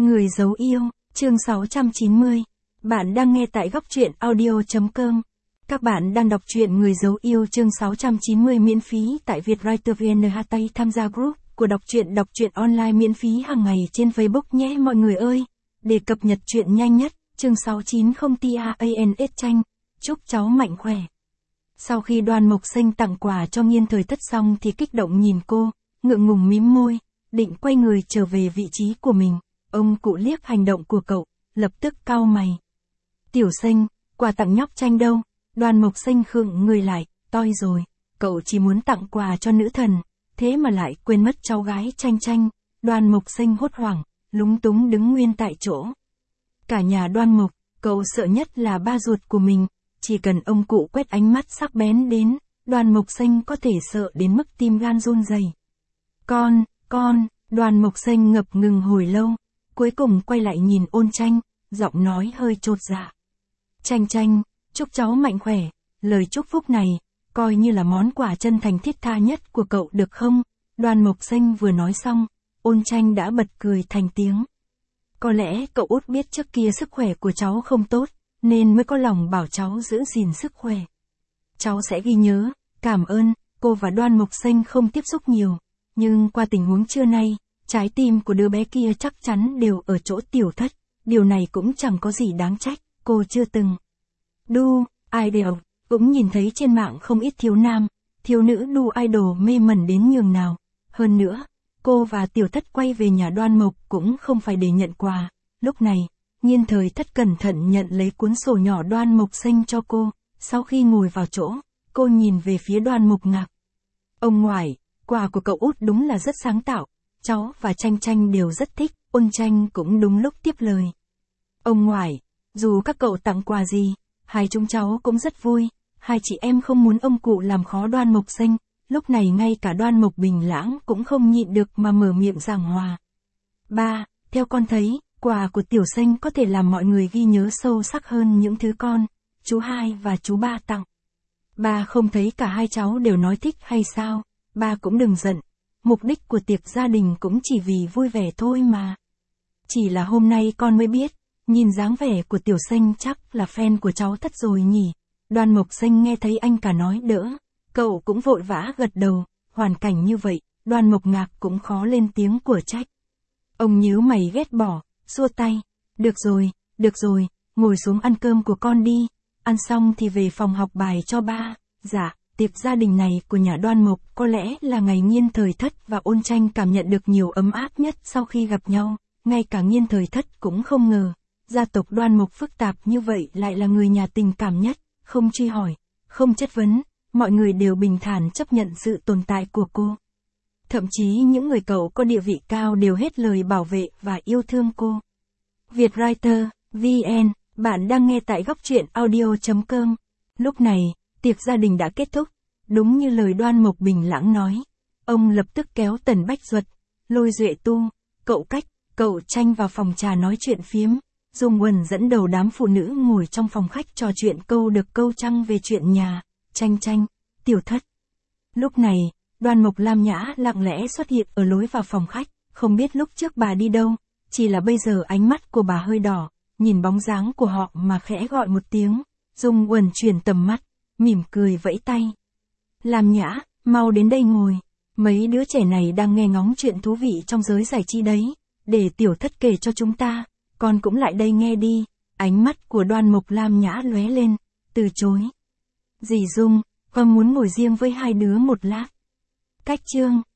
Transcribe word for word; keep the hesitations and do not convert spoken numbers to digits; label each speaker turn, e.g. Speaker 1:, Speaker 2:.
Speaker 1: Người giấu yêu, chương sáu trăm chín mươi. Bạn đang nghe tại góc truyện audio.com. Các bạn đang đọc truyện Người giấu yêu chương sáu trăm chín mươi miễn phí tại Vietwriter vê en hát tây tham gia group của đọc truyện đọc truyện online miễn phí hàng ngày trên Facebook nhé mọi người ơi. Để cập nhật truyện nhanh nhất, chương sáu trăm chín mươi tans tranh. Chúc cháu mạnh khỏe. Sau khi Đoan Mộc Xanh tặng quà cho Nghiên Thời Thất xong thì kích động nhìn cô, ngượng ngùng mím môi, định quay người trở về vị trí của mình. Ông cụ liếc hành động của cậu, lập tức cau mày. Tiểu Xanh, quà tặng nhóc Tranh đâu? Đoan Mộc Xanh khựng người lại, toi rồi, cậu chỉ muốn tặng quà cho nữ thần, thế mà lại quên mất cháu gái Tranh Tranh. Đoan Mộc Xanh hốt hoảng, lúng túng đứng nguyên tại chỗ. Cả nhà Đoan Mộc, cậu sợ nhất là ba ruột của mình, chỉ cần ông cụ quét ánh mắt sắc bén đến, Đoan Mộc Xanh có thể sợ đến mức tim gan run rẩy. Con, con, Đoan Mộc Xanh ngập ngừng hồi lâu, cuối cùng quay lại nhìn Ôn Tranh, giọng nói hơi chột dạ. Tranh Tranh, chúc cháu mạnh khỏe, lời chúc phúc này, coi như là món quà chân thành thiết tha nhất của cậu được không? Đoan Mộc Xanh vừa nói xong, Ôn Tranh đã bật cười thành tiếng. Có lẽ cậu út biết trước kia sức khỏe của cháu không tốt, nên mới có lòng bảo cháu giữ gìn sức khỏe. Cháu sẽ ghi nhớ, cảm ơn. Cô và Đoan Mộc Xanh không tiếp xúc nhiều, nhưng qua tình huống trưa nay, trái tim của đứa bé kia chắc chắn đều ở chỗ Tiểu Thất, điều này cũng chẳng có gì đáng trách, cô chưa từng. Đu, idol, cũng nhìn thấy trên mạng không ít thiếu nam, thiếu nữ đu idol mê mẩn đến nhường nào. Hơn nữa, cô và Tiểu Thất quay về nhà Đoan Mộc cũng không phải để nhận quà. Lúc này, Nghiên Thời Thất cẩn thận nhận lấy cuốn sổ nhỏ Đoan Mộc Xanh cho cô, sau khi ngồi vào chỗ, cô nhìn về phía Đoan Mộc ngạc. Ông ngoại, quà của cậu út đúng là rất sáng tạo, cháu và Tranh Tranh đều rất thích. Ôn Tranh cũng đúng lúc tiếp lời. Ông ngoại, dù các cậu tặng quà gì, hai chúng cháu cũng rất vui, hai chị em không muốn ông cụ làm khó Đoan Mộc Xanh. Lúc này ngay cả Đoan Mộc Bình Lãng cũng không nhịn được mà mở miệng giảng hòa. Ba, theo con thấy, quà của Tiểu Xanh có thể làm mọi người ghi nhớ sâu sắc hơn những thứ con, chú hai và chú ba tặng. Ba không thấy cả hai cháu đều nói thích hay sao? Ba cũng đừng giận, mục đích của tiệc gia đình cũng chỉ vì vui vẻ thôi mà. Chỉ là hôm nay con mới biết, nhìn dáng vẻ của Tiểu Xanh chắc là fan của cháu Thất rồi nhỉ. Đoan Mộc Xanh nghe thấy anh cả nói đỡ, cậu cũng vội vã gật đầu, hoàn cảnh như vậy, Đoan Mộc Ngạc cũng khó lên tiếng của trách. Ông nhíu mày ghét bỏ, xua tay, được rồi, được rồi, ngồi xuống ăn cơm của con đi, ăn xong thì về phòng học bài cho ba. Dạ, tiệc gia đình này của nhà Đoan Mộc có lẽ là ngày Nghiên Thời Thất và Ôn Tranh cảm nhận được nhiều ấm áp nhất sau khi gặp nhau, ngay cả Nghiên Thời Thất cũng không ngờ, gia tộc Đoan Mộc phức tạp như vậy lại là người nhà tình cảm nhất, không truy hỏi, không chất vấn, mọi người đều bình thản chấp nhận sự tồn tại của cô. Thậm chí những người cậu có địa vị cao đều hết lời bảo vệ và yêu thương cô. Vietwriter, vê en, bạn đang nghe tại góc truyện audio.com. Lúc này, tiệc gia đình đã kết thúc, đúng như lời Đoan Mộc Bình Lãng nói. Ông lập tức kéo Tần Bách Duật, Lôi Duệ Tu, cậu Cách, cậu Tranh vào phòng trà nói chuyện phiếm. Dung Uẩn dẫn đầu đám phụ nữ ngồi trong phòng khách trò chuyện câu được câu trăng về chuyện nhà, Tranh Tranh, Tiểu Thất. Lúc này, Đoan Mộc Lam Nhã lặng lẽ xuất hiện ở lối vào phòng khách, không biết lúc trước bà đi đâu, chỉ là bây giờ ánh mắt của bà hơi đỏ, nhìn bóng dáng của họ mà khẽ gọi một tiếng. Dung Uẩn chuyển tầm mắt, mỉm cười vẫy tay. Lam Nhã, mau đến đây ngồi, mấy đứa trẻ này đang nghe ngóng chuyện thú vị trong giới giải trí đấy, để Tiểu Thất kể cho chúng ta, con cũng lại đây nghe đi. Ánh mắt của Đoan Mộc Lam Nhã lóe lên, từ chối. Dì Dung, con muốn ngồi riêng với hai đứa một lát. Cách Trương,